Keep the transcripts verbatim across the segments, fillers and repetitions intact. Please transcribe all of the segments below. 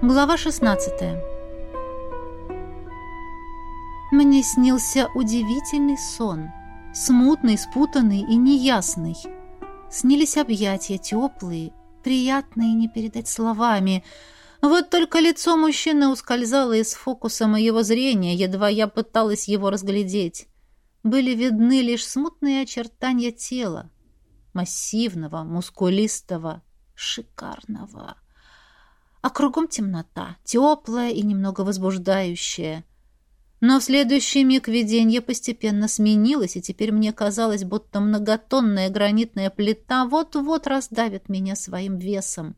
Глава шестнадцатая. Мне снился удивительный сон, смутный, спутанный и неясный. Снились объятия теплые, приятные не передать словами. Вот только лицо мужчины ускользало из фокуса моего зрения, едва я пыталась его разглядеть. Были видны лишь смутные очертания тела, массивного, мускулистого, шикарного. А кругом темнота, теплая и немного возбуждающая. Но в следующий миг видение постепенно сменилось, и теперь мне казалось, будто многотонная гранитная плита вот-вот раздавит меня своим весом.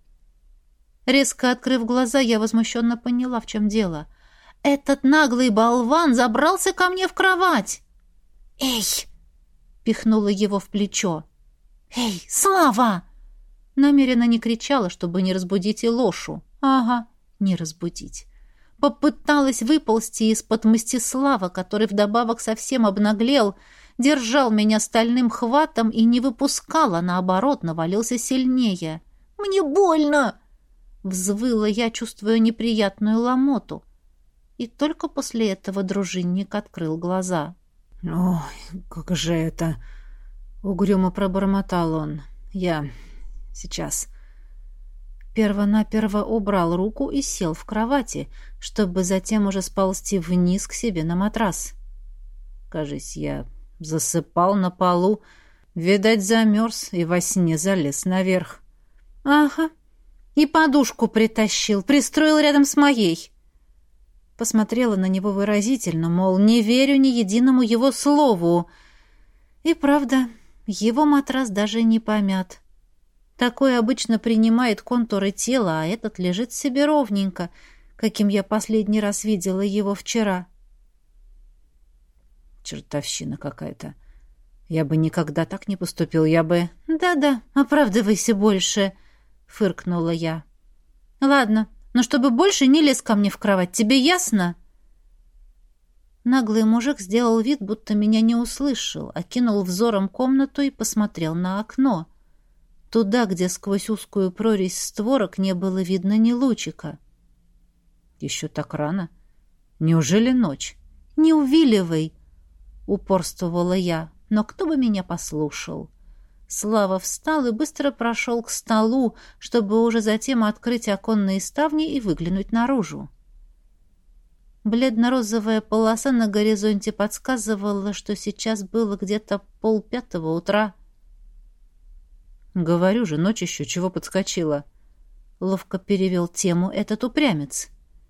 Резко открыв глаза, я возмущенно поняла, в чем дело. Этот наглый болван забрался ко мне в кровать. «Эй!» — пихнула его в плечо. «Эй, Слава!» Намеренно не кричала, чтобы не разбудить Илошу. Ага, не разбудить. Попыталась выползти из-под Мстислава, который вдобавок совсем обнаглел, держал меня стальным хватом и не выпускал, а наоборот навалился сильнее. «Мне больно!» — взвыла я, чувствуя неприятную ломоту. И только после этого дружинник открыл глаза. «Ой, как же это!» — угрюмо пробормотал он. «Я... сейчас...» Первонаперво убрал руку и сел в кровати, чтобы затем уже сползти вниз к себе на матрас. Кажись, я засыпал на полу, видать, замерз и во сне залез наверх. «Ага, и подушку притащил, пристроил рядом с моей». Посмотрела на него выразительно, мол, не верю ни единому его слову. И правда, его матрас даже не помят. Такой обычно принимает контуры тела, а этот лежит себе ровненько, каким я последний раз видела его вчера. Чертовщина какая-то. Я бы никогда так не поступил, я бы... «Да-да, оправдывайся больше», — фыркнула я. «Ладно, но чтобы больше не лез ко мне в кровать, тебе ясно?» Наглый мужик сделал вид, будто меня не услышал, окинул взором комнату и посмотрел на окно. Туда, где сквозь узкую прорезь створок не было видно ни лучика. «Еще так рано? Неужели ночь?» «Не увиливай!» — упорствовала я, но кто бы меня послушал. Слава встал и быстро прошел к столу, чтобы уже затем открыть оконные ставни и выглянуть наружу. Бледно-розовая полоса на горизонте подсказывала, что сейчас было где-то полпятого утра. «Говорю же, ночь еще чего подскочила?» Ловко перевел тему этот упрямец.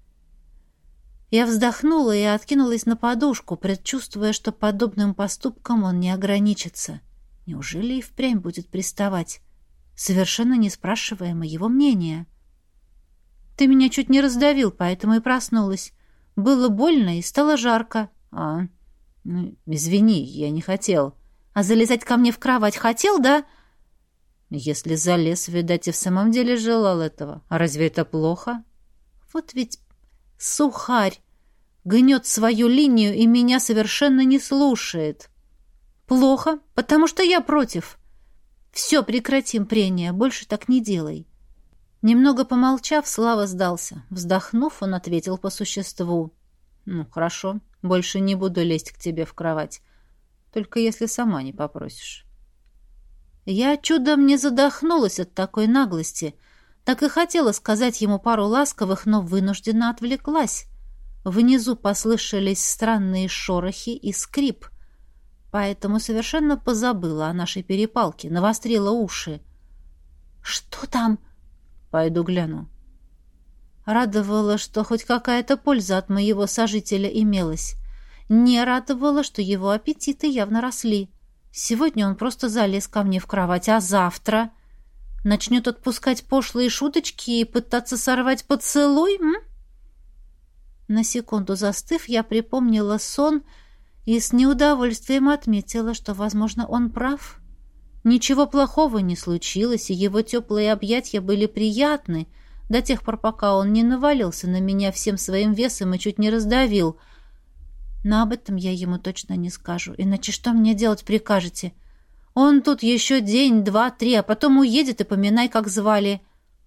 Я вздохнула и откинулась на подушку, предчувствуя, что подобным поступком он не ограничится. Неужели и впрямь будет приставать, совершенно не спрашивая моего мнения? «Ты меня чуть не раздавил, поэтому и проснулась. Было больно и стало жарко». «А, ну, извини, я не хотел». «А залезать ко мне в кровать хотел, да?» «Если залез, видать, и в самом деле желал этого. А разве это плохо?» «Вот ведь сухарь гнет свою линию и меня совершенно не слушает». «Плохо, потому что я против. Все, прекратим прения, больше так не делай». Немного помолчав, Слава сдался. Вздохнув, он ответил по существу. «Ну, хорошо, больше не буду лезть к тебе в кровать. Только если сама не попросишь». Я чудом не задохнулась от такой наглости. Так и хотела сказать ему пару ласковых, но вынужденно отвлеклась. Внизу послышались странные шорохи и скрип. Поэтому совершенно позабыла о нашей перепалке, навострила уши. «Что там?» «Пойду гляну». Радовало, что хоть какая-то польза от моего сожителя имелась. Не радовало, что его аппетиты явно росли. Сегодня он просто залез ко мне в кровать, а завтра начнет отпускать пошлые шуточки и пытаться сорвать поцелуй, м? На секунду застыв, я припомнила сон и с неудовольствием отметила, что, возможно, он прав. Ничего плохого не случилось, и его теплые объятия были приятны до тех пор, пока он не навалился на меня всем своим весом и чуть не раздавил. Но об этом я ему точно не скажу. Иначе что мне делать прикажете? Он тут еще день, два, три, а потом уедет, и поминай, как звали.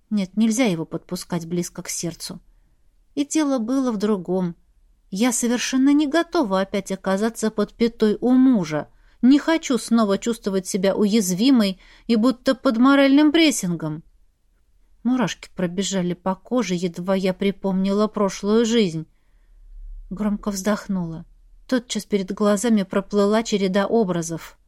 Нет, нельзя его подпускать близко к сердцу. И дело было в другом. Я совершенно не готова опять оказаться под пятой у мужа. Не хочу снова чувствовать себя уязвимой и будто под моральным прессингом. Мурашки пробежали по коже, едва я припомнила прошлую жизнь. Громко вздохнула. Тотчас перед глазами проплыла череда образов.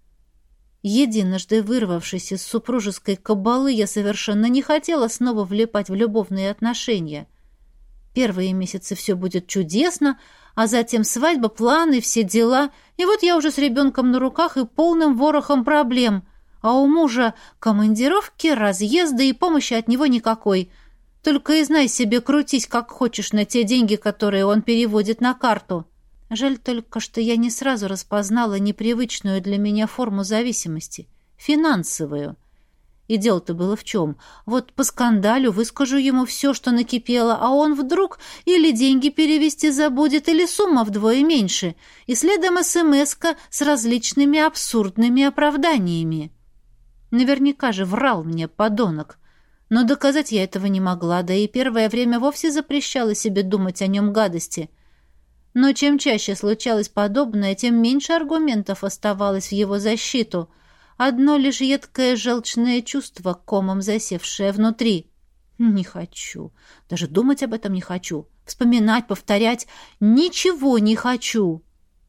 Единожды вырвавшись из супружеской кабалы, я совершенно не хотела снова влипать в любовные отношения. Первые месяцы все будет чудесно, а затем свадьба, планы, все дела. И вот я уже с ребенком на руках и полным ворохом проблем. А у мужа командировки, разъезды и помощи от него никакой. Только и знай себе, крутись как хочешь на те деньги, которые он переводит на карту. Жаль только, что я не сразу распознала непривычную для меня форму зависимости — финансовую. И дело-то было в чем? Вот по скандалю выскажу ему все, что накипело, а он вдруг или деньги перевести забудет, или сумма вдвое меньше, и следом смс-ка с различными абсурдными оправданиями. Наверняка же врал мне подонок. Но доказать я этого не могла, да и первое время вовсе запрещала себе думать о нем гадости. Но чем чаще случалось подобное, тем меньше аргументов оставалось в его защиту. Одно лишь едкое желчное чувство, комом засевшее внутри. Не хочу. Даже думать об этом не хочу. Вспоминать, повторять. Ничего не хочу.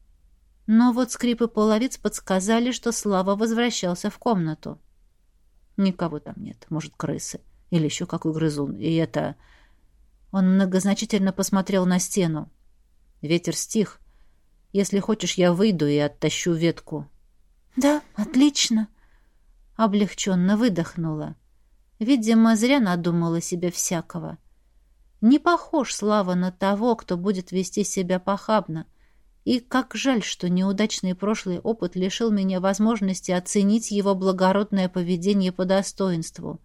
Но вот скрипы половиц подсказали, что Слава возвращался в комнату. Никого там нет. Может, крысы. Или еще какой грызун. И это... Он многозначительно посмотрел на стену. Ветер стих. Если хочешь, я выйду и оттащу ветку. Да, отлично. Облегченно выдохнула. Видимо, зря надумала себе всякого. Не похож Слава на того, кто будет вести себя похабно. И как жаль, что неудачный прошлый опыт лишил меня возможности оценить его благородное поведение по достоинству.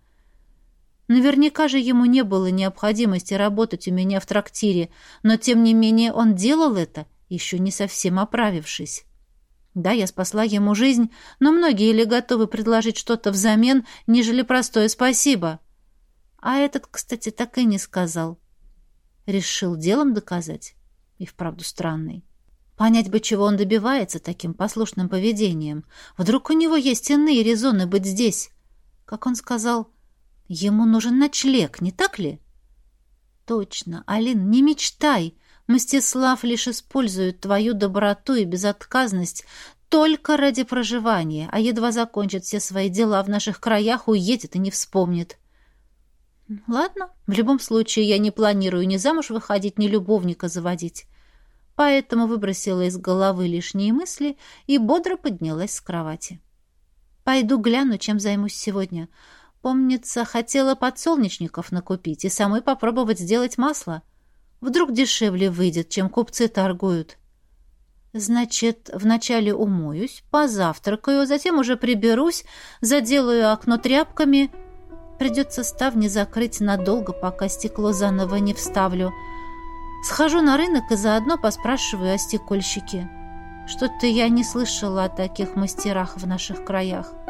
Наверняка же ему не было необходимости работать у меня в трактире, но, тем не менее, он делал это, еще не совсем оправившись. Да, я спасла ему жизнь, но многие ли готовы предложить что-то взамен, нежели простое спасибо? А этот, кстати, так и не сказал. Решил делом доказать. И вправду странный. Понять бы, чего он добивается таким послушным поведением. Вдруг у него есть иные резоны быть здесь. Как он сказал, ему нужен ночлег, не так ли? Точно, Алин, не мечтай. Мстислав лишь использует твою доброту и безотказность только ради проживания, а едва закончит все свои дела в наших краях, уедет и не вспомнит. Ладно, в любом случае я не планирую ни замуж выходить, ни любовника заводить. Поэтому выбросила из головы лишние мысли и бодро поднялась с кровати. Пойду гляну, чем займусь сегодня. Помнится, хотела подсолнечников накупить и самой попробовать сделать масло. Вдруг дешевле выйдет, чем купцы торгуют. Значит, вначале умоюсь, позавтракаю, затем уже приберусь, заделаю окно тряпками. Придется ставни закрыть надолго, пока стекло заново не вставлю. Схожу на рынок и заодно поспрашиваю о стекольщике. Что-то я не слышала о таких мастерах в наших краях.